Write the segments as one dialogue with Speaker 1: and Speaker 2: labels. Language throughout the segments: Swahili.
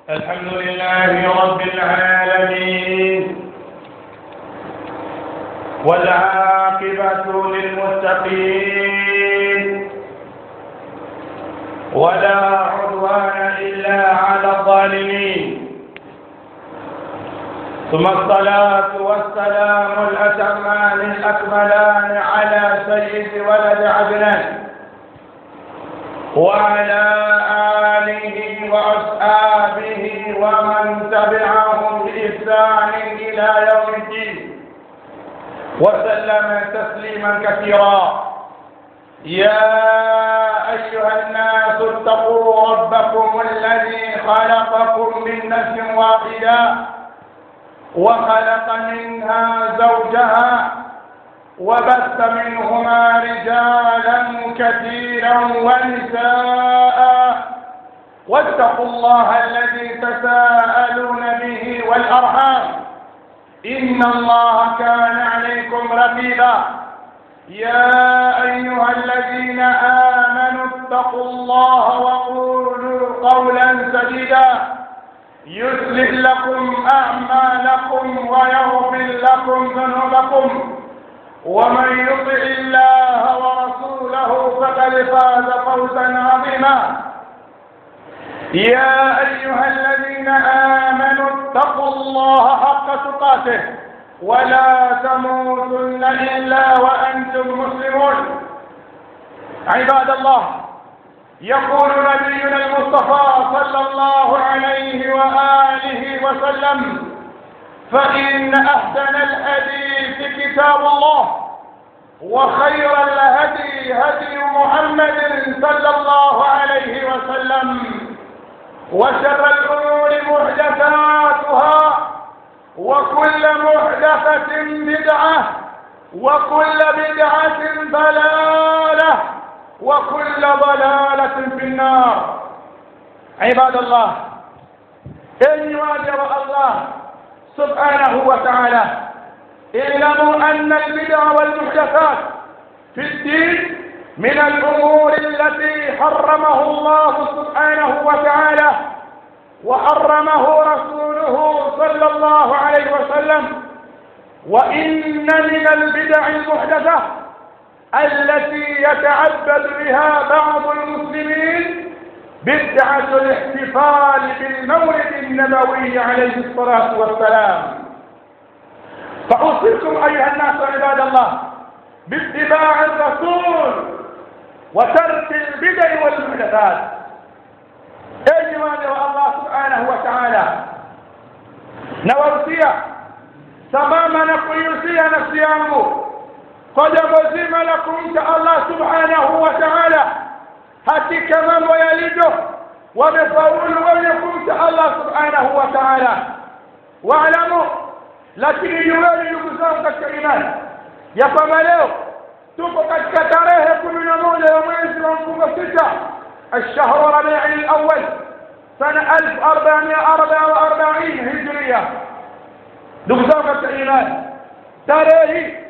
Speaker 1: الحمد لله رب العالمين، والعاقبة للمتقين، ولا عدوان إلا على الظالمين. ثم الصلاة والسلام الأتمان الأكملان على سيد ولد عدنان وعلى آله وأصحابه ومن تبعهم بإحسان إلى يوم الدين، وسلم تسليما كثيرا. يا أيها الناس اتقوا ربكم الذي خلقكم من نفس واحدة وخلق منها زوجها وبث منهما رجالا كثيرا ونساء، واتقوا الله الذي تساءلون به والأرحام إن الله كان عليكم رقيبا. يا أيها الذين آمنوا اتقوا الله وقولوا قولا سديدا يصلح لكم أعمالكم ويغفر لكم ذنوبكم، ومن يطع الله ورسوله فقد فاز فوزا عظيما. يا أيها الذين آمنوا اتقوا الله حق تقاته ولا تموتن إلا وأنتم مسلمون. عباد الله، يقول نبينا المصطفى صلى الله عليه وآله وسلم: فإن أحسن الحديث كتاب الله، وخير الهدي هدي محمد صلى الله عليه وسلم، وشر الأمور محدثاتها، وكل محدثة بدعة، وكل بدعة ضلالة، وكل ضلالة في النار. عباد الله، إن واجب الله سبحانه وتعالى اعلموا أن البدع والمحدثات في الدين من الأمور التي حرمه الله سبحانه وتعالى وحرمه رسوله صلى الله عليه وسلم. وإن من البدع المحدثة التي يتعبد بها بعض المسلمين بدعة الاحتفال بالمولد النبوي عليه الصلاة والسلام. فأوصيكم أيها الناس عباد الله باتباع الرسول وترك البدع والمحدثات. أيها الله سبحانه وتعالى نوصيا تماما كيوصيا نفسيانه قد مزيم لكم الله سبحانه وتعالى hakika mambo yalivyo wamefaulu wenyekumcha Allah subhanahu wa ta'ala. Waalamu, lakini jueni ndugu zangu katika imani ya kwamba leo tuko katika tarehe 11 ya mwezi wa mfungo 6 الشهر ربيع الأول سنة 1444 هجرية. ndugu zangu katika imani, tarehe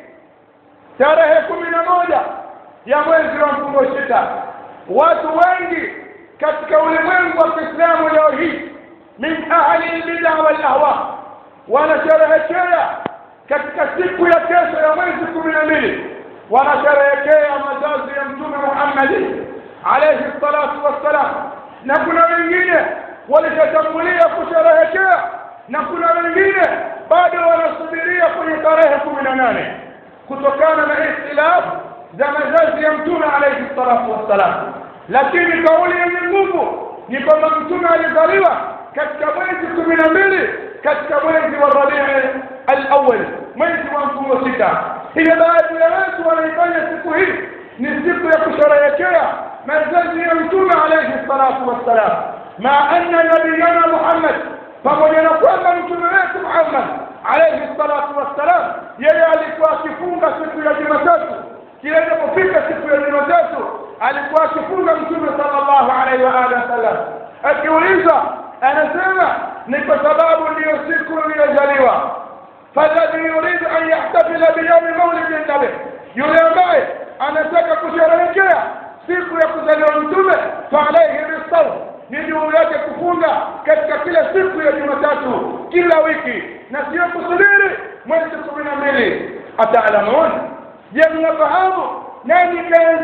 Speaker 1: 11 ya mwezi wa mfungo 6, watu wengi katika ulimwengu wa Kiislamu leo hii min ahli al-bid'a wal ahwa wanasherehekea katika siku ya kesho ya mwezi 12, wanasherehekea mazazi ya Mtume Muhammad alayhi salatu wassalam, na kuna wengine walishatangulia kusherehekea, na kuna wengine bado wanasubiria kwenye tarehe 18 kutokana na ikhtilaf za mazazi ya Mtume alayhi salatu wassalam. Lakini kauli yenye nguvu ni kwamba Mtume alizaliwa katika mwezi 12 katika mwezi wa Rabiul Awwal, mwezi wa mfungo 6. Ile baadhi ya watu wanaifanya siku hii ni siku ya kusherehekea mazazi ya Mtume alayhi salatu wassalam, ma anna nabiyana Muhammad, pamoja na kwamba Mtume wetu Muhammad alayhi salatu wassalam yeye alikuwa akifunga siku ya Jumatatu. Kila inapofika siku ya Jumatatu alikuwa akifunga Mtume sallallahu alaihi wa alihi wasallam. Akiuliza anasema ni kwa sababu ndiyo siku iliyozaliwa. Fadhali yuridu an yahtafila bi yawm mawlid an-nabi, yule ambaye anataka kusherehekea siku ya kuzaliwa Mtume, fa alayhi au ni juu yake kufunga katika kila siku ya Jumatatu kila wiki na sio kusubiri mwezi 12? Ataalamun, je, mnafahamu nani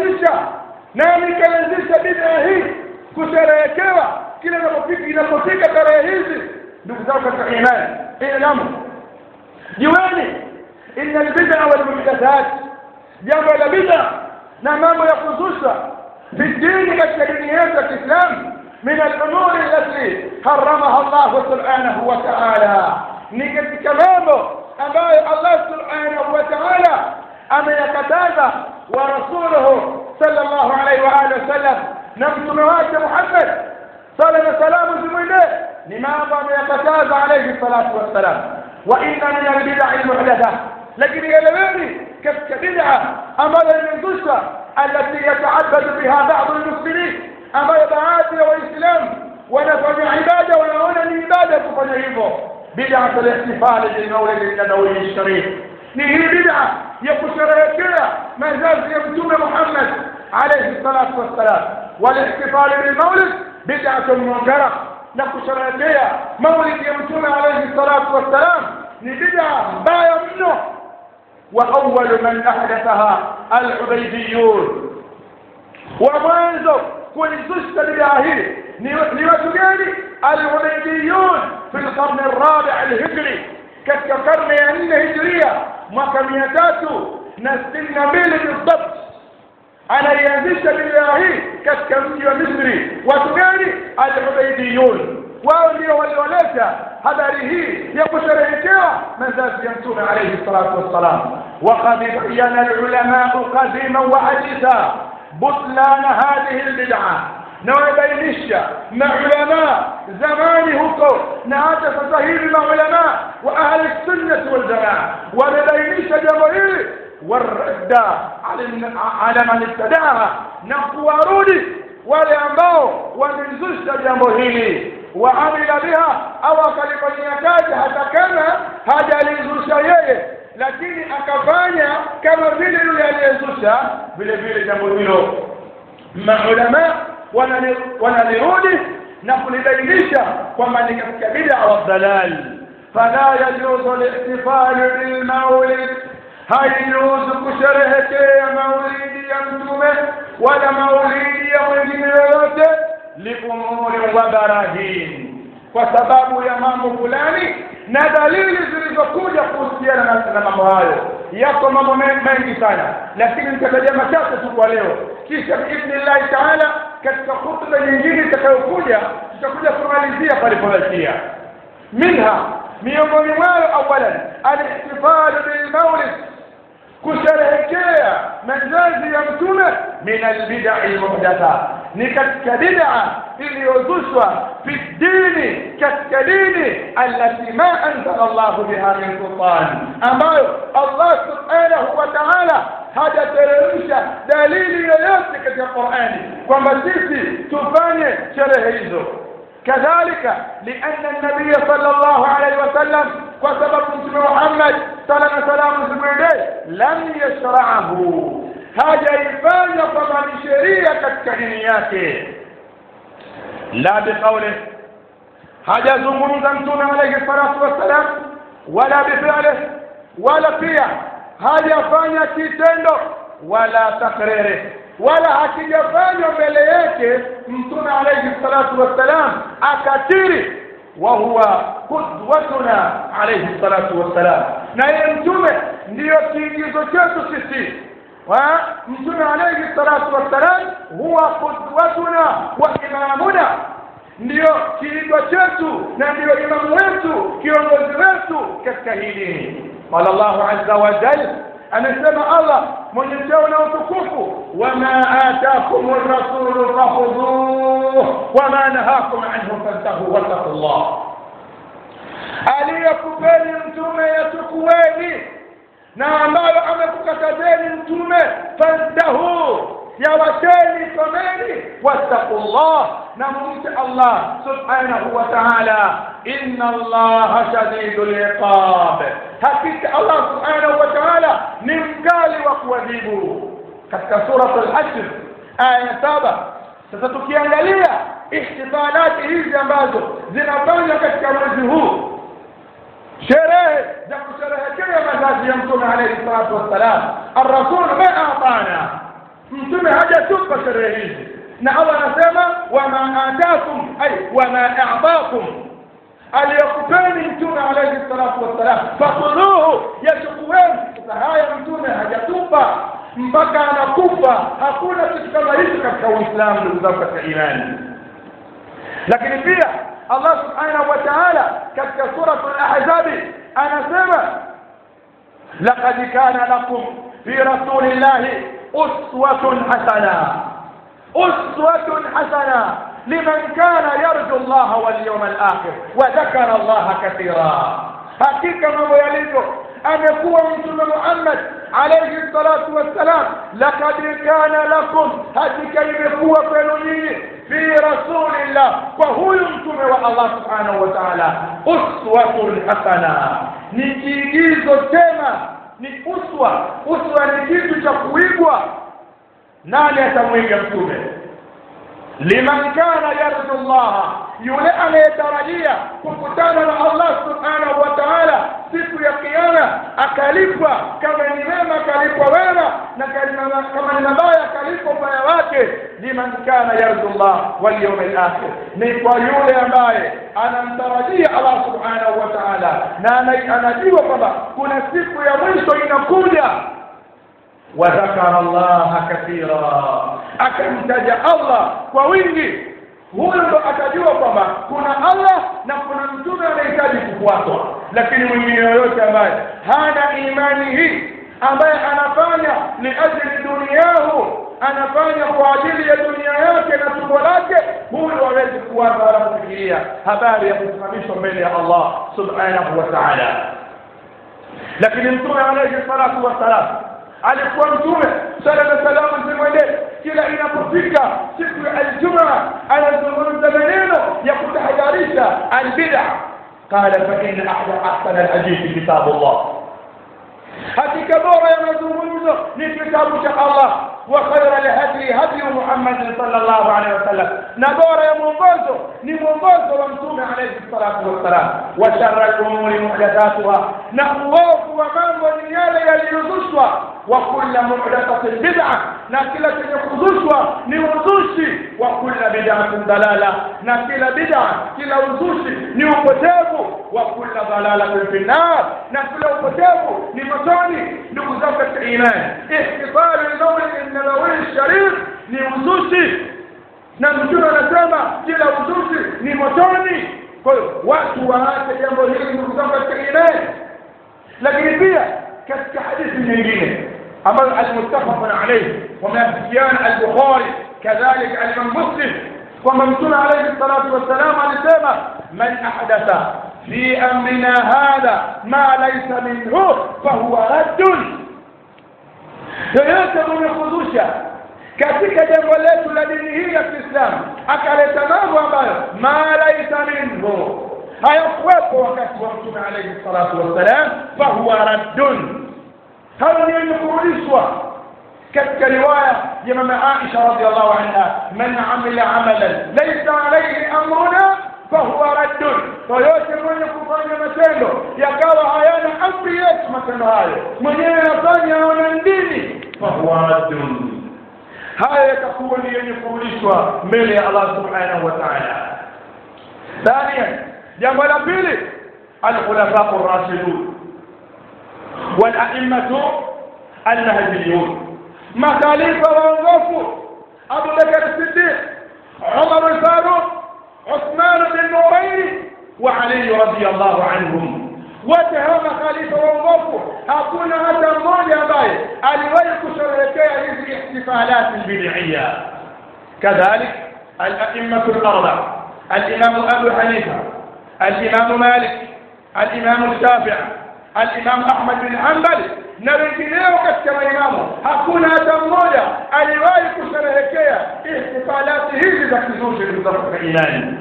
Speaker 1: kaanzisha bid'a hii kusherehekewa kila inapofika tarehe hizi? Ndugu zangu katika imani, ilamu jueni inna albid'a wal muhdathat, jambo la bid'a na mambo ya kuzusha fi dini katika dini yetu ya Kiislamu min al-umuri allati haramaha Allah subhanahu wa ta'ala, ni katika mambo ambayo Allah subhanahu wa ta'ala ameyakataza wa rasuluhu sallallahu alayhi wa alihi wasallam, na mtume wake Muhammad sallallahu alayhi wasallam zimwendee ni mambo ameyakataza alayhi salatu wassalam. Wa inna min al-bid'a al-muhdatha, lakini eleweni katika bid'a ambayo imezusha التي يتعبد بها بعض المسلمين، ambayo baadhi ya waislamu wanafanya ibada wanaona ni ibada kufanya hivyo. Bid'a al-ihtifal bil mawlid an-nabawi al-sharif, ni hii bid'a ya kusherehekea mazazi ya mtume Muhammad alayhi salatu wassalam. Wal-ihtifal bil mawlid bid'atun munkara, na kusherehekea maulid ya mtume alayhi salatu wassalam ni bid'a mbaya mno. وأول من أحدثها العبيديون، ومنذ كل زشت بدعه لوجدان العبيديون في القرن الرابع الهجري، كالقرن الهجرية مكميتاته نستن بيل بالضبط. أنا ينزش بالله كالكمي ومصري وتجاني العبيديون، وأولي والولاسة هذه يقشرهكوا من ذات يمتون عليه الصلاة والسلام. وقد بين العلماء قديما وحديثا بطلان هذه البدعة، نوبينش مع علماء زمانه نعاتف صحيح مع علماء وأهل السنة والجماعة، ونبينش جمهير والردة على من ابتدعها نقواروني ولأنباو ومنزوش جمهيري وعمل بها أو kalifanyia kazi hata kama hajalizusha yeye, lakini akafanya kama vile yule aliyezusha vile vile jambo hilo. Maulama wanalirudi na kulibainisha kwamba ni katika bid'a wa dhalal. Fala yajuzu al-ihtifal bil mawlid, haijuzu kusherehekea maulidi ya mtume wala maulidi ya mwingine yoyote liumuri wa barahin, kwa sababu ya mambo fulani na dalili zilizokuja kuhusiana na mambo hayo. Yako mambo mengi sana, lakini nitataja machache tu kwa leo, kisha biidhnillah taala katika khutba nyingine itakayokuja tutakuja kumalizia palipoishia. Minha, miongoni mwao awalan al-ihtifal bil mawlid, kusherehekea mazazi ya mtume min al-bid'a al-muhdatha, ni katika bid'a iliyozushwa fi dini, katika dini allati ma anzala Allah biha min sultan, ambayo Allah subhanahu wa ta'ala hajateremsha dalili yoyote katika Qur'ani kwamba sisi tufanye sherehe hizo. كذلك لأن النبي صلى الله عليه وسلم وسبب محمد صلى الله عليه وسلم لم يشرعه، هذا يفعل كما شريعة كدينياته، لا بقوله هذا زمرد أنتم عليه الصلاة والسلام، ولا بفعله ولا فيه هذا يفعل كتنده ولا تقريره، wala hakijafanywa mbele yake mtume alayhi salatu wassalam akatiri, wa huwa qudwatuna alayhi salatu wassalam, na yeye mtume ndio kiigizo chetu sisi. Wa mtume alayhi salatu wassalam huwa qudwatuna wa imamuna, ndio kiigizo chetu na ndio imamu wetu, kiongozi wetu katika hili. Qala Allahu azza wa jalla, anasema Allah mwenye cheo na utukufu, wama ataakum ar-rasul fakhudhuhu wama nahakum anhu fantahu wattaqullah, aliyekupeni mtume yatukueni, na ambayo amekukatazeni mtume fantahu, yawateni komeni, wattaqullah, na mumche Allah subhanahu wa ta'ala, inna Allaha shadidul iqab, hakika Allah subhanahu wa ta'ala ni mkali wa kuadhibu. Katika sura al-Hashr aya 7. Sasa tukiangalia ihtifalati hizi ambazo zinafanywa katika mwezi huu, sherehe za kusherehekea mazazi ya Mtume alayhi salatu wassalam, ar-rasul ma atana, Mtume hajatupa sherehe hizi. Na Allah anasema wama atakum ay wama a'takum, aliyokupeni Mtume alayhi salatu wassalam fakuluhu, yachukueni. Haya Mtume hajatupa mpaka anakufa. Hakuna kitu kama hicho katika Uislamu, ndugu zangu katika imani. Lakini pia Allah subhanahu wa ta'ala katika suratul Ahzab anasema laqad kana lakum fi rasulillahi uswatun hasana liman kana yarju Allah wal yawmal akhir wa dhakara Allah katira. Hakika mambo yalivyo, amekuwa Mtume Muhammad alayhi salatu wassalam, laqad kana lakum, hakika imekuwa kwenu nyinyi, fi rasulillah, kwa huyu mtume wa Allah subhanahu wa ta'ala, uswatun hasana, ni kiigizo tena, ni uswa. Uswa ni kitu cha kuigwa. Nani atamwiga mtume? Liman kana yarju Allah, yule anayetarajia kukutana na Allah subhanahu wa ta'ala siku ya kiyama, akalipwa kama ni mema akalipwa wema, na kama ni mabaya akalipwa ubaya wake. Liman kana yarju Allah wal yawmil akhir, ni kwa yule ambaye anamtarajia Allah subhanahu wa ta'ala na anajua kwamba kuna siku ya mwisho inakuja. Wa dhakara Allah kathira, akamtaja Allah kwa wingi. Huyo ndo atajua kwamba kuna Allah na kuna mtume anahitaji kufuatwa. Lakini mwingine yoyote ambaye hana imani hii, ambaye anafanya liajili duniyahu, anafanya kwa ajili ya dunia yake na tumbo lake, huyo hawezi kuwaza wala kufikiria habari ya kusimamishwa mbele ya Allah subhanahu wa ta'ala. Lakini mtume alayhi salatu wassalam alikuwa mtume sala na salamu zimwendee, kila inapofika siku ya Ijumaa anazungumza maneno ya kutahadharisha albid'a. Qala fa inna ahsana alhadith kitabullah, hakika bora ya mazungumzo ni kitabu cha Allah, wa khayra alhadi hadi Muhammad sallallahu alaihi wasallam, na bora ya mwongozo ni mwongozo wa mtume alayhi salatu wassalam. Wa sharra al-umuri muhdathatuha, na uovu wa mambo ni yale yaliyozushwa. Wa kullu muhdathatin bid'ah, na kila chenye kuzushwa ni uzushi. Wa kullu bid'atin dalala, na kila bid'ah, kila uzushi ni upotevu. Wa kullu dalalatin fi nar, na kila upotevu ni motoni. Ndugu zangu katika imani, ihtifalu al-mawlid an-nabawi sharif ni uzushi, na mtume anasema kila uzushi ni motoni. Kwa hiyo watu waache jambo hili, ndugu zangu katika imani. Lakini pia katika hadithi nyingine ambayo al-muttafaq alayhi wa mafikiana al-Bukhari kadhalika al-Imam Muslim, kwamba mtume alayhi salatu wassalam alisema man ahdatha fi amrina hadha ma laysa minhu fahuwa raddun, yoyote mwenye kuzusha katika jambo letu la dini hii ya Kiislamu akaleta mambo ambayo ma laysa minhu, hayakuwepo wakati wa mtume alayhi salatu wassalam, fahuwa raddun, hayo ni kurudishwa. Katika riwaya ya mama Aisha radhiallahu anha, man amila amalan laysa alayhi amruna fahuwa raddun, yoyote mwenye kufanya matendo yakawa hayana amri yetu, matendo hayo mwenyewe anafanya haona dini, fahuwa raddun, haya yatakuwa ni yenye kurudishwa mbele ya Allah subhanahu wa ta'ala. Thania, jambo la pili, al-khulafa ar-rashidun wal a'immatu al-mahdiyun, makhalifa waongofu, Abu Bakr as-Siddiq, Umar al-Faruq, Uthman bin Nurayn wa Ali radiyallahu anhum. Wote hawa makhalifa waongofu, hakuna hata mmoja ambaye aliwahi kusherehekea hizi ihtifalat al-bid'iyya. Kadhalik al-a'immatu al-arba'a, al-imam Abu Hanifa, al-imam Malik, al-imam Shafi'i, al-imam Ahmad bin Hanbal na wengineo katika maimamu, hakuna hata mmoja aliwahi kusherehekea ihtifalati hizi za kizushi za imani.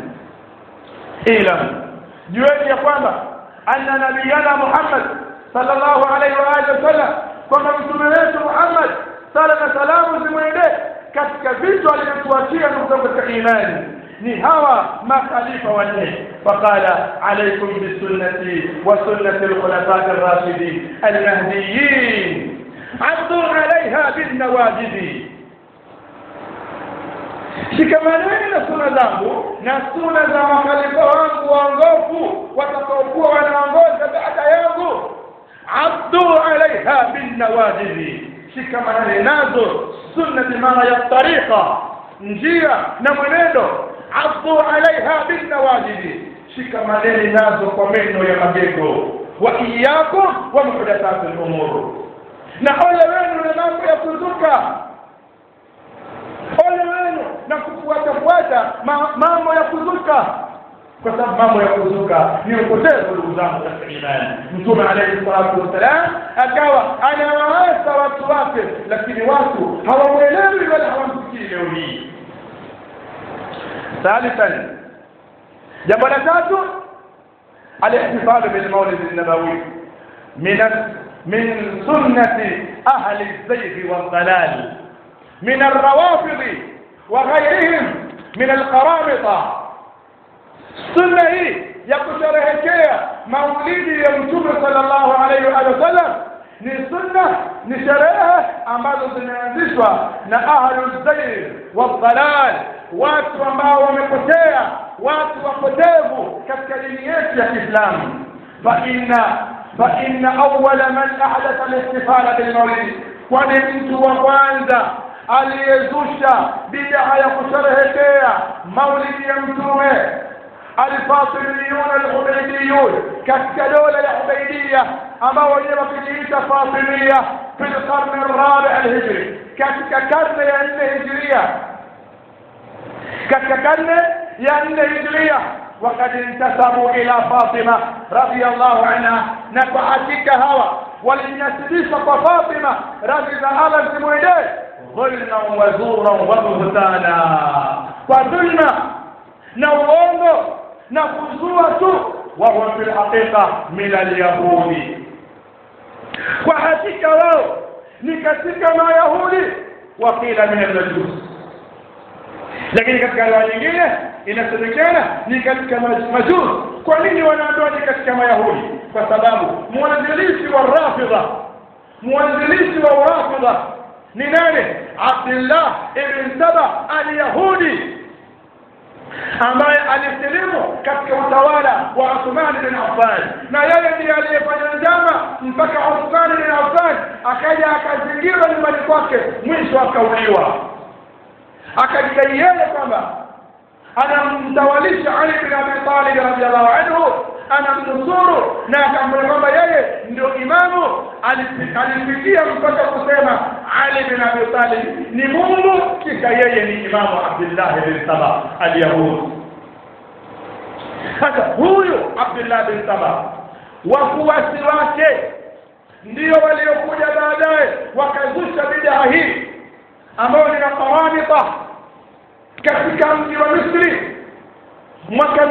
Speaker 1: Ila jueni ya kwamba anna nabiyana Muhammad sallallahu alaihi wa alihi wasallam, kwamba mtume wetu Muhammad sala na salamu zimwendee, katika vitu alivyotuachia ndugu katika imani ni hawa makhalifa wanne. Faqala alaykum bisunnati wa sunnati al-khulafa'i ar-rashidin al-mahdiyyin addu 'alayha bin nawajid. Shikamaneni na sunna zangu na sunna za makhalifa wangu waongofu watakaokuwa wanaongoza baada yangu. Addu 'alayha bin nawajid, shikamaneni nazo sunna maana ya tariqa, njia na mwenendo. Addu 'alayha bin nawajid, shikamaneni nazo kwa meno ya magego. Wa iyyakum wa muhdathatil umur, na ole wenu na mambo ya kuzuka, ole wenu na kufuata mambo ya kuzuka, kwa sababu mambo ya kuzuka ni upotevu ndugu zangu katika imani. Mtume alayhi salatu wasalam akawa anawaasa watu wake, lakini watu hawamuelewi wala hawamsikii leo hii. Thalithan, jambo la tatu, al-ihtifal bil mawlid an-nabawi min sunnati ahli az-zayg wal-dalal من الروافض وغيرهم من القرامطة. سنة هي يكشرهكيا مولدي يا متوم صلى الله عليه وسلم ni sunna, ni sherehe ambazo zinaanzishwa na ahlul zayg wadhalal, watu ambao wamepotea, watu wapotevu katika dini yetu ya Kiislamu. fa inna awwala man ahdatha al-ihtifala bil mawlid, kwani mtu wa kwanza aliyezusha bid'a ya kusherehekea maulidi ya mtume al-Fatimiyun al-Ubaydiyun katika dola ya Ubaydiyya, ambao wenyewe wakijiita Fatimiyya fil qarn ar-rabi' al-hijri, katika karne ya 4 hijria, katika karne ya 4 hijria. وقد انتسبوا إلى فاطمة رضي الله عنها، نفعتك هوا ولنسبيش فاطمة رضي الله عنها ظلما وزورا وبهتانا، فظلما نوونغو نفزوة وهو في الحقيقة من اليهود. وحتك واو نكتك ما يهودي وقيل من المجوس، lakini katika lugha nyingine inasemekana ni katika majus. Kwa nini wanaambiwa ni katika mayahudi? Kwa sababu mwanzilishi wa rafidha ni nani? Abdullah ibn Saba al-Yahudi, ambaye alisilimu katika utawala wa Uthman ibn Affan, na yeye ndiye aliyefanya njama mpaka Uthman ibn Affan akaja akazingira nyumbani kwake, mwisho akauliwa. Akajidai yeye kwamba anamtawalisha Ali bin Abi Talib radhiyallahu anhu, anamnusuru, na akamwambia kwamba yeye ndio imamu. Alifikia mpaka kusema Ali bin Abi Talib ni Mungu, kisha yeye ni imamu Abdullah bin Saba al-Yahudi. Sasa huyu Abdullah bin Saba, wafuasi wake ndio waliokuja baadaye wakazusha bid'a hii ambao ni qaramita katika mji wa Misri mwaka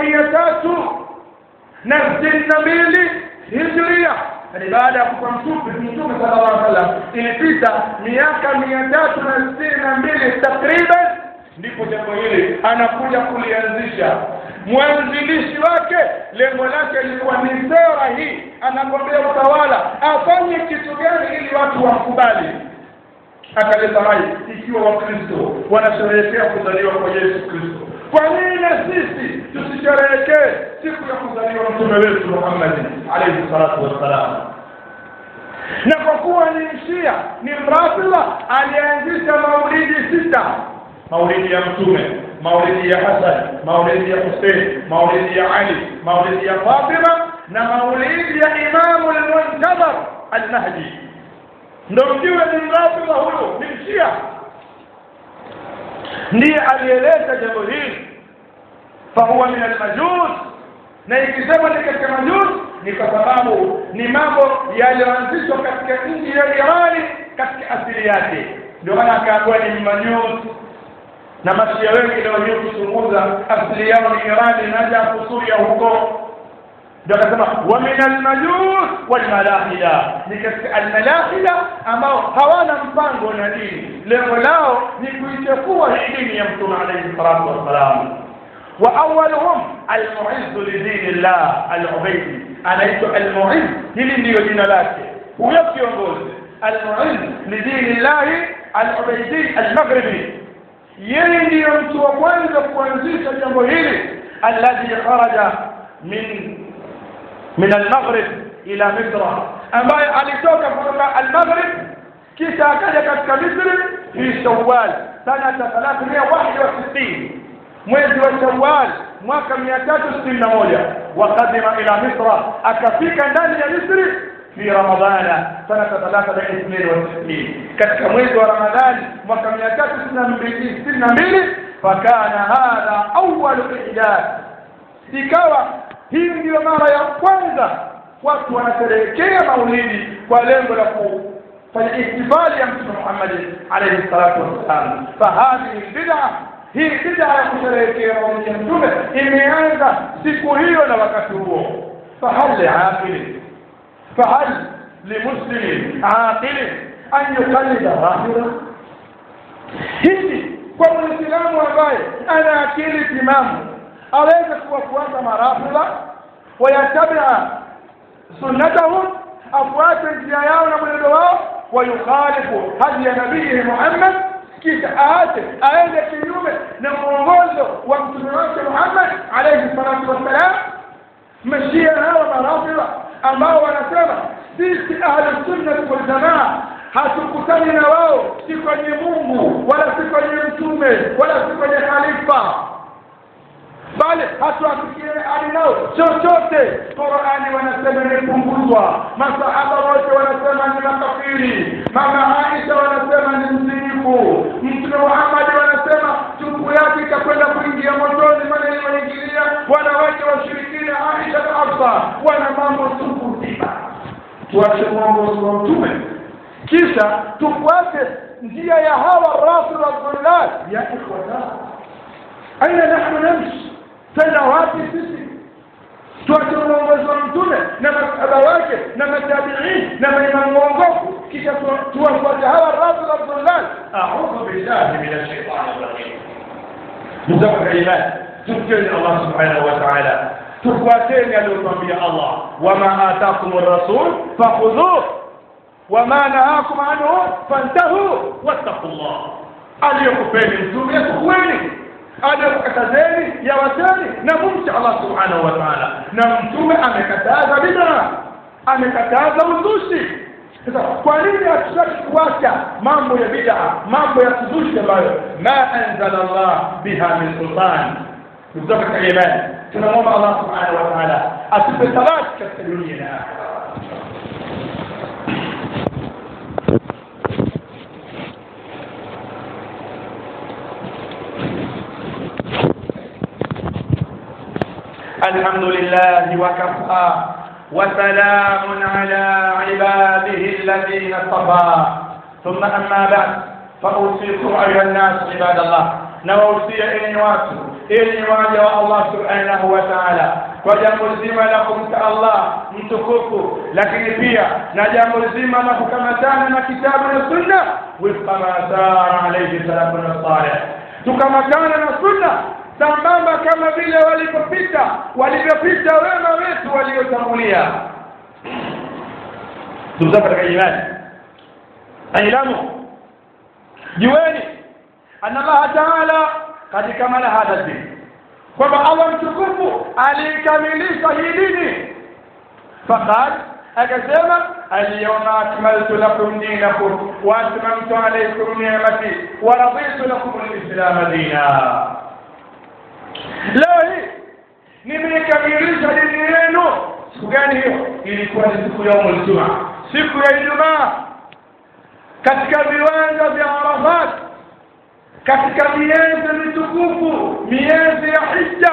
Speaker 1: 362 hijria. Ni baada ya kufa Mtume sallallahu alaihi wasallam, ilipita miaka 362 takriban, ndipo jambo hili anakuja kulianzisha. Mwanzilishi wake lengo lake lilikuwa ni sera hii, anagombea utawala, afanye kitu gani ili watu wakubali. Akaleta rai, ikiwa Wakristo wanasherehekea kuzaliwa kwa Yesu Kristo, kwa nini na sisi tusisherehekee siku ya kuzaliwa mtume wetu Muhammad alayhi salatu wassalam? Na kwa kuwa ni Shia, ni Rafidha, alianzisha maulidi 6: maulidi ya mtume, maulidi ya Hasan, maulidi ya Hussein, maulidi ya Ali, maulidi ya Fatima na maulidi ya Imamu al-Muntazar al-Mahdi. Ndio mjue ni Rafidha huyo, ni Shia, ndiye aliyeleta jambo hili. Fahuwa min al-majus, na ikisema ni katika majus ni kwa sababu ni mambo yaliyoanzishwa katika nchi ya Irani katika asili yake. Ndio maana akaambiwa ni majus, na Mashia wengi leo hiyo kuchunguza asili yao ni Irani na haja kusuria huko. Ndio akasema wa min al-majus wal malahida, ni katika al-malahida ambao hawana mpango na dini, lengo lao ni kuichafua hii dini ya Mtume alayhi salatu wassalam. وأولهم المعز لدين الله العبيدي. anaitwa al-Mu'izz, hili ndio jina lake. Huyo kiongozi al-Mu'izz lidin Allah al-Ubaydi al-Maghribi, yeye ndiye mtu wa kwanza kuanzisha jambo hili, alladhi kharaja min al-Maghrib ila Misr, ambaye alitoka kutoka al-Maghrib kisha akaja katika Misri fi Shawwal sanata 361, mwezi wa Shawwal mwaka 361, wakadima ila Misra, akafika ndani ya Misri fi Ramadhana sanata 362, katika mwezi wa Ramadhani mwaka 362. fakana hadha awwal ihdath, ikawa hii ndio mara ya kwanza watu wanasherehekea maulidi kwa lengo la kufanya ihtifali ya Mtume Muhammad alayhi salatu wasallam. Fahadhi bid'a, hii bid'a ya kusherehekea maulidi ya Mtume imeanza siku hiyo na wakati huo. fahal limuslimin aqil an yuqallida dhahira, hivi kwa Muislamu ambaye ana akili timamu aweza kuwafuata marafidha wayatabia sunnatahum, afuate njia yao na mwenendo wao, wayukhalifu hadi ya nabii Muhammad, kisha aende kinyume na mwongozo wa mtume wake Muhammad alayhi salatu wassalam? Mashia hawa marafidha ambao wanasema sisi ahlus sunnah wal jamaa hatukutani na wao, si kwenye Mungu wala si kwenye mtume wala si kwenye khalifa, bali hatuafikiane nao chochote. Qur'ani wanasema ni punguzwa, masahaba wote wanasema ni makafiri, mama Aisha wanasema ni mzinifu, mtume Muhammad wanasema tupu yake itakwenda kuingia motoni, maana aliingilia wanawake washirikina Aisha na Hafsa, wana mambo tupu tiba. Tuache mwongozo wa mtume kisha tufuate njia ya hawa rafidha dhulal. Ya ikhwana, aina nahnu namshi, tena wapi sisi? Tuache mwongozo wa mtume na masahaba wake na matabi'in na maimamu waongofu, kisha tuwafuate hawa rafidha dhulal. A'udhu billahi minash shaitani rajim. Mtaka imani, tukeni Allah subhanahu wa ta'ala, tufuateni aliyotuambia Allah, wama ataakumur rasul fakhudhuhu wama nahakum anhu fantahu wattaqullah. Aliyokupeni mtume kuweni, aliyokatazeni ya watani na mumti Allah subhanahu wa ta'ala. Na mtume amekataza bid'a, amekataza uzushi. Sasa kwa nini hatutaki kuacha mambo ya bid'a, mambo ya uzushi ambayo ma anzala Allah biha min sultan? Mtaka imani, tunamwomba Allah subhanahu wa ta'ala atupe thabati katika dunia na akhera. الحمد لله وكفى وسلام على عباده الذين اصطفى، ثم أما بعد، فأوصيكم أيها الناس عباد الله، نوصي إني واجه الله سبحانه وتعالى kwa jambo zima la kumta Allah mtukufu, lakini pia na jambo zima la kukamatana na kitabu na sunna, wifqa sara alayhi salatu wassalam, tukamatana na sunna sambamba kama vile walivyopita wema wetu waliotangulia. Tuzapa katika imani, ailamu, jueni anna Allah ta'ala kad kamala hadha din, kwamba Allah mtukufu alikamilisha hii dini. Faqad, akasema al-yawma akmaltu lakum dinakum wa atmamtu alaykum ni'mati wa raditu lakum al-islam dina. Leo hii nimekamilisha dini yenu. Siku gani hiyo? Ilikuwa ni siku ya Ijumaa, siku ya Ijumaa, katika viwanja vya Arafat, katika miezi mitukufu, miezi ya Hija.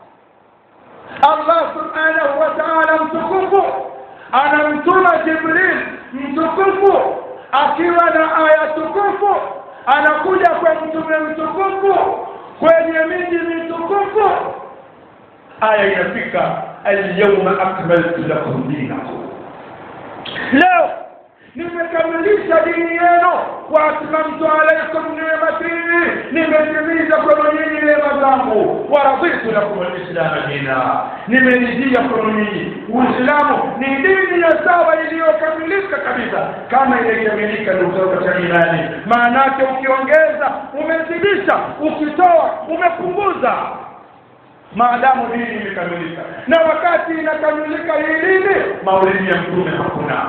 Speaker 1: Allah subhanahu wa ta'ala mtukufu anamtuma Jibril mtukufu akiwa na aya tukufu, anakuja kwa mtume mtukufu kwenye miji mitukufu. Aya inafika al-yawma akmaltu lakum dinakum. Leo nimekamilisha dini yenu, wa atmamtu alaykum ni'mati, nimetimiza kwa nyinyi neema zangu, wa raditu lakum al-islam dina, nimeridhia kwa nyinyi Uislamu ni dini ya sawa iliyokamilika kabisa. Kama ilikamilika ndio katika imani, maana yake ukiongeza umezidisha, ukitoa umepunguza, maadamu dini imekamilika. Na wakati inakamilika hii dini, maulidi ya mtume hakuna.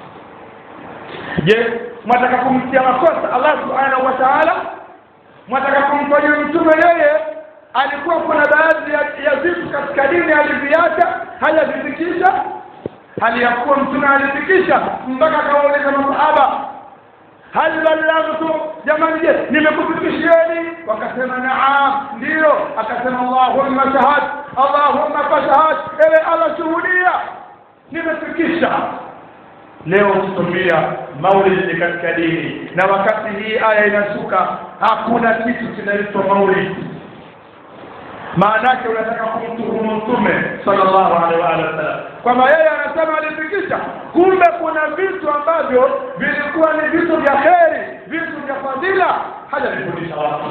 Speaker 1: Je, mwataka kumtia makosa Allah subhanahu wa ta'ala? Mwataka kumfanya mtume yeye alikuwa kuna baadhi ya vitu katika dini aliviacha, hajavifikisha? Hali ya kuwa mtume alifikisha mpaka akawauliza masahaba, hal ballaghtu, jamani je nimekufikishieni? Wakasema naam, ndio. Akasema Allahumma shahad, Allahumma fashhad, ewe Allah shuhudia nimefikisha. Leo tutumia maulidi katika dini, na wakati hii aya inashuka hakuna kitu kinaitwa maulidi. Maana yake unataka kumtuhumu mtume sallallahu alaihi wasallam kwamba yeye anasema alifikisha, kumbe kuna vitu ambavyo vilikuwa ni vitu vya kheri, vitu vya fadhila, hajavifundisha watu.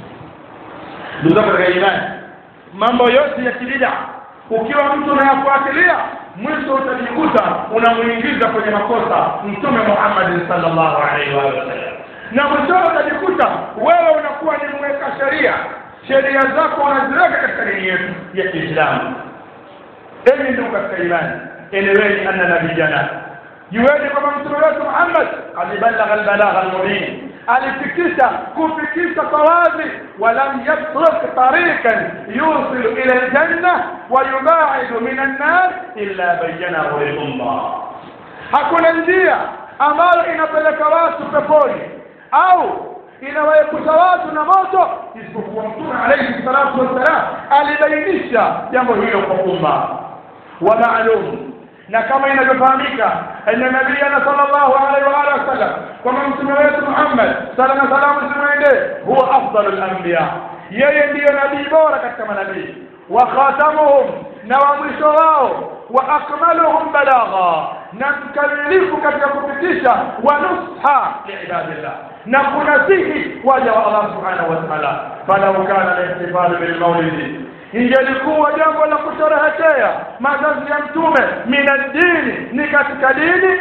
Speaker 1: Ndugu zangu katika imani, mambo yote ya kibida ukiwa mtu unayafuatilia, mwisho utajikuta unamuingiza kwenye makosa mtume Muhammad sallallahu alaihi wasallam, na mwisho utajikuta wewe unakuwa ni mweka sheria zako unaziweka katika dini yetu ya Kiislamu. Enyi ndugu katika imani, eleweni anna nabiyana, jueni kwamba mtume wetu Muhammad alibalagha albalagha almubin, alifikisha kufikisha kwa wazi, walam yatruk tariqan yusilu ila aljanna wa yubaidu min an-nar illa bayyanahu lil-umma. Hakuna njia ambayo inapeleka watu peponi au inawaepusha watu na moto isipokuwa mtume alayhi salatu wassalam alibainisha jambo hilo kwa umma. Wa ma'lum, na kama inavyofahamika anna nabiyana sallallahu alayhi wa sallam, kama mtume wetu Muhammad sallallahu alayhi wa sallam huwa afdalul anbiya, yeye ndiyo nabii bora katika manabii, wa khatamuhum, na wa mwisho wao, wa akmaluhum balagha, na mkamilifu katika kufikisha, wa nusha liibadillah, na kunasihi waja wa Allah subhanahu wa ta'ala. Falau kana al-ihtifal bil maulidi, ingelikuwa jambo la kusherehekea mazazi ya mtume min ad-dini, ni katika dini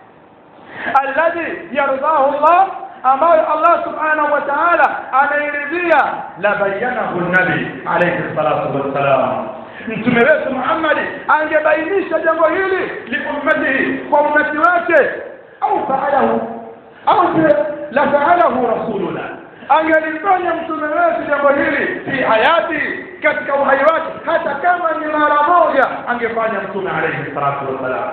Speaker 1: alladhi yardahu Allah, ambayo Allah subhanahu wa ta'ala anairidhia, la bayyanahu an-nabi alayhi salatu wassalam, mtume wetu Muhammad angebainisha jambo hili liummatihi, kwa ummati wake, au fa'alahu, au la fa'alahu rasuluna, angelifanya mtume wetu jambo hili fi hayati, katika uhai wake, hata kama ni mara moja angefanya mtume alayhi salatu wasalam.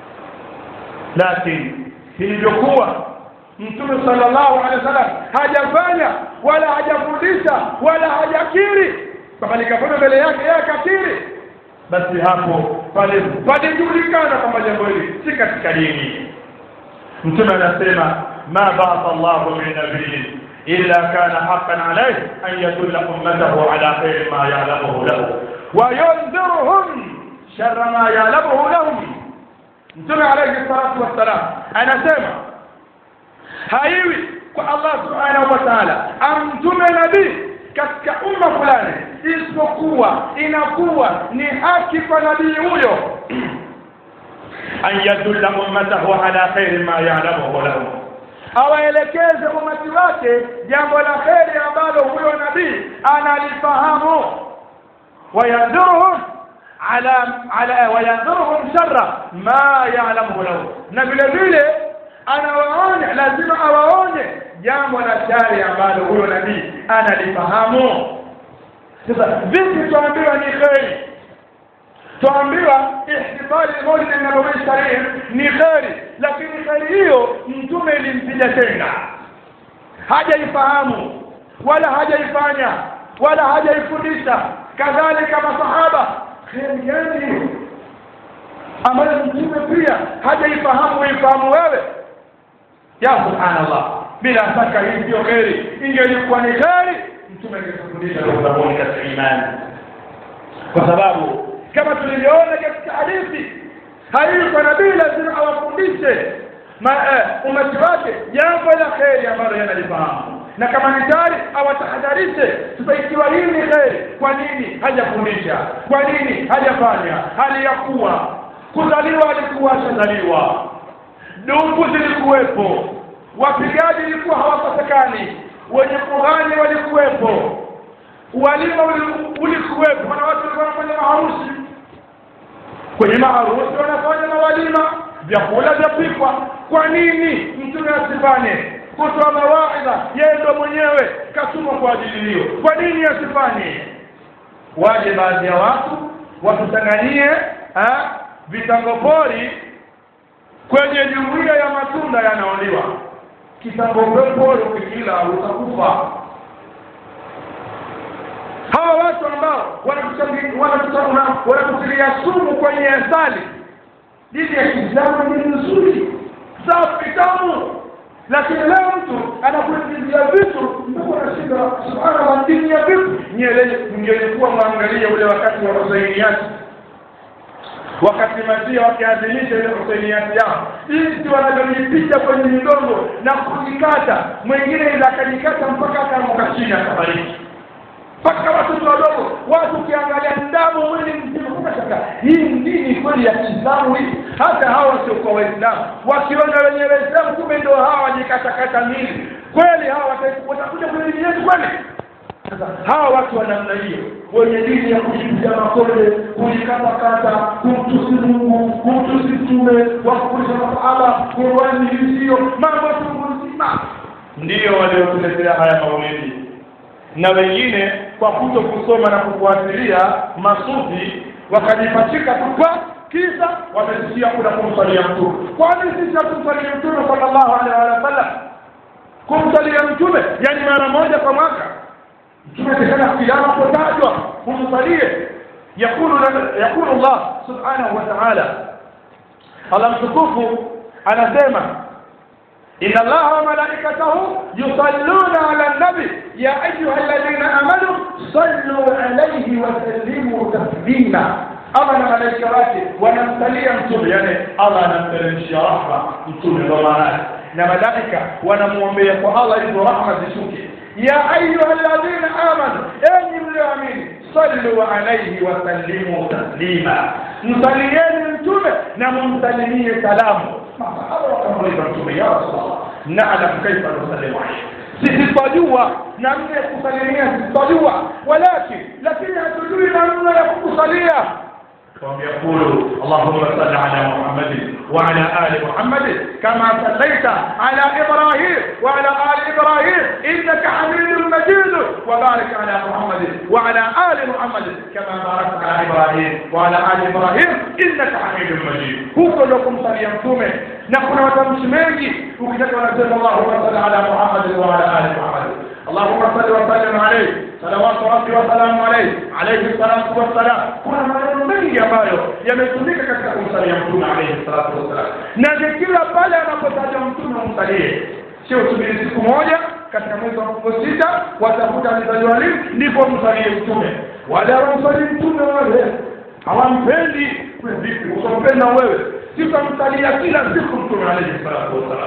Speaker 1: Lakini ilivyokuwa mtume sallallahu alayhi wasallam hajafanya wala hajafundisha wala hajakiri, bali kafanya mbele yake yeye akakiri, basi hapo pale julikana kwamba jambo hili si katika dini. Mtume anasema ma ba'atha Allahu min nabiyyin illa kana haqqan alayhi an yadulla ummatahu ala khayri ma ya'lamuhu lahu wa yunziruhum sharra ma ya'lamuhu lahum. Mtume alayhi salatu wassalam anasema haiwi kwa Allah subhanahu wa ta'ala amtume nabii katika umma fulani isipokuwa inakuwa ni haki kwa nabii huyo an yadulla ummatahu ala khayri ma ya'lamuhu lahu, awaelekeze umati wake jambo la kheri ambalo huyo nabii analifahamu, wayanzuruhum wayanzuruhum sharra ma ya'lamuhu lahu, na vile vile anawaonya, lazima awaonye jambo la shari ambalo huyo nabii analifahamu. Sasa vipi tuambiwa ni kheri? Tuambiwa ihtifali maulid an-nabawi sharif ni kheri, lakini kheri hiyo mtume ilimpiga tena, hajaifahamu wala hajaifanya wala hajaifundisha. Kadhalika masahaba, kheri gani ambayo mtume pia hajaifahamu uifahamu wewe? Ya subhanallah, bila shaka hii ndio kheri. Ingelikuwa ni kheri mtume angefundisha watu katika imani, kwa sababu kama tulivyoona katika hadithi, hayo kwa nabii lazima awafundishe umati wake jambo la kheri ambalo yanalifahamu, na kama ni tayari awatahadharishe. Sasa ikiwa hii ni kheri, kwa nini hajafundisha? Kwa nini hajafanya? Hali ya kuwa kuzaliwa alikuwa ashazaliwa, dungu zilikuwepo, wapigaji walikuwa hawakosekani, wenye kughani walikuwepo, walima ulikuwepo, na watu walikuwa wanafanya maharusi. Kwenye maharusi wanafanya na walima, vyakula vyapikwa. Kwa nini mtume asifanye kutoa mawaidha? Yeye ndo mwenyewe kasuma kwa ajili hiyo. Kwa nini asifanye? Waje baadhi ya watu watutanganie vitangopori kwenye jumuiya ya matunda yanaoliwa. Kitangopori ukikila utakufa. Hawa watu ambao wanatutia sumu kwenye asali, dini ya Kiislamu ni nzuri, safi, tamu, lakini leo mtu anakuletea vitu ndio anashinda. Subhanallah, dini ya vipi? Ningelikuwa mwangalia ule wakati wa Husainiyati, wakati Masihi wakiadhimisha ile Husainiyati yao, hizi wanajipita kwenye migongo na kujikata, mwingine ila akajikata mpaka akaanguka chini akafariki. Paka watoto wadogo, watu kiangalia damu mwili mzima, kuna shaka hii dini kweli ya Kiislamu hii? Hata hawa sio kwa Waislamu, wakiona wenyewe Waislamu kumbe ndio hawa wajikatakata mili, kweli hawa watakuja kwenye dini yetu kweli? Sasa hawa watu wa namna hiyo wenye dini ya kujipiga makole, kujikatakata, kumtusi Mungu, kumtusi Mtume, wakukulisha masahaba, Qur'ani hiyo mambo tungu nzima, ndio waliotuletea haya maulidi. Na wengine kwa kuto kusoma na kufuatilia masufi wakajipachika tu kwa kisa wamesikia kuna kumsalia Mtume. Kwani sisi hatumsalia Mtume sallallahu alaihi wasallam? Kumsalia Mtume yani mara moja kwa mwaka. Mtume kana kiyama potajwa kumsalie. Yakulu Allah subhanahu wa ta'ala, Allah mtukufu anasema إن الله وملائكته يصلون على النبي يا أيها الذين آمنوا صلوا عليه وسلموا تسليما. Allah na malaika wake wanamsalia Mtume, yani Allah anamteremshia rahma Mtume ndo maana, na malaika wanamuombea kwa Allah ili rahma zishuke. Ya ayyuhalladhina amanu, enyi mlioamini, sallu alayhi wa sallimu taslima, msalieni Mtume na mumsalimie salamu. Allah akamwambia Mtume, ya Rasulullah, na'lam kaifa nusallimu alayhi, sisi twajua namna ya kusalimia, sisi twajua, lakini hatujui namna ya kukusalia. ويقول اللهم صل على محمد وعلى آل محمد كما صليت على إبراهيم وعلى آل إبراهيم إنك حميد مجيد، وبارك على محمد وعلى آل محمد كما باركت على إبراهيم وعلى آل إبراهيم إنك حميد مجيد. هو لكم صلي متومه نكون وتمشمنجي وكذا ونسال اللهم صل على محمد وعلى آل محمد. اللهم صل وسلم عليه صلوات ربي وسلامه عليه الصلاة والسلام. kuna maneno mengi ambayo yametumika katika kumsalia Mtume alayhi salatu wasalam, na kila pale anapotaja Mtume umsalie. Sio subiri siku moja katika mwezi wa 6 watafuta mzaliwa lini ndipo msalie Mtume. Wala wamsalie Mtume wale hawampendi. Vipi usompenda wewe? Sitamsalia kila siku Mtume alayhi salatu wasalam,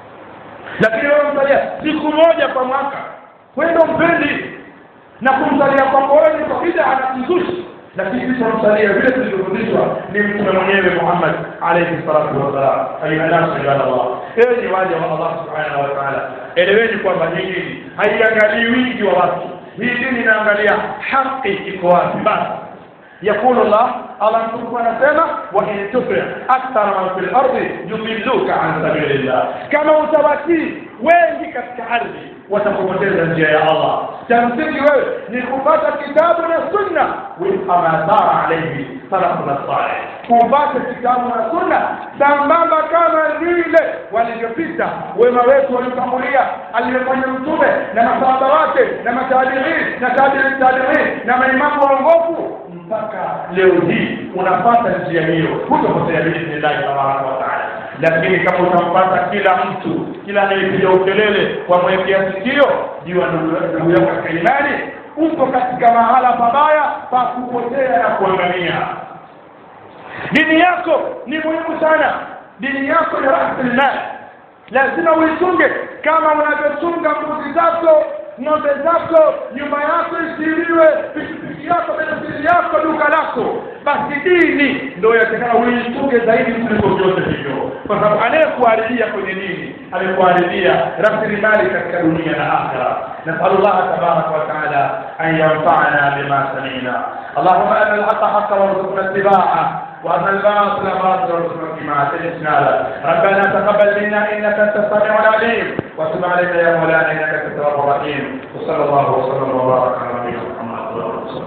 Speaker 1: lakini wewe msalia siku moja kwa mwaka, kwenda mpendi na kumsalia kwa Qur'ani kwa bid'a anakizushi. Lakini sisi tunamsalia vile tulivyofundishwa ni Mtume mwenyewe Muhammad alayhi salatu wasalam. Ayuha ya Allah, ni waja wa Allah subhanahu wa ta'ala, eleweni kwamba hii haiangalii wingi wa watu, hii dini inaangalia haki iko wapi basi. يقول الله سبحانه وتعالى وإن تطع أكثر من في الأرض يضلوك عن سبيل الله. كما utawati wengi katika ardhi watakupoteza njia ya Allah. Tamsiki wewe ni kupata kitabu na sunna wa ma alayhi salafuna salih, kupata kitabu na sunna sambamba kama vile walivyopita wema wetu waliotangulia, aliyefanya Mtume na masahaba wake na matabi'in na tabi'in na maimamu waongofu mpaka leo hii unapata njia hiyo, hutopotea biidhnillah tabaraka wa taala. Lakini kama utampata kila mtu, kila anayepiga ukelele kwa mwekea sikio, jua ndugu yako katika imani uko katika mahala pabaya pa kupotea na kuangamia. Dini yako ni muhimu sana, dini yako ni rasilimali, lazima uichunge kama unavyochunga mbuzi zako, ng'ombe zako, nyumba yako isiliwe, pikipiki yako, baiskeli yako, duka lako. Basi dini ndio yatakana uichunge zaidi kuliko vyote hivyo, kwa sababu anayekuharibia kwenye dini amekuharibia rasilimali katika dunia na akhera. Nasallallahu tabaraka wa taala an yanfa'ana bima sami'na. Allahumma arina al-haqqa haqqan warzuqna ittiba'ahu وأن الباطل باطل ورسولك مع سنسنا. ربنا تقبل منا إنك أنت السميع العليم وتب علينا يا مولانا إنك أنت التواب الرحيم. وصلى الله وسلم وبارك على نبينا محمد وعلى آله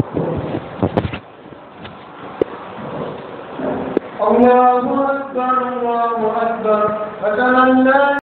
Speaker 1: وصحبه. الله أكبر الله أكبر.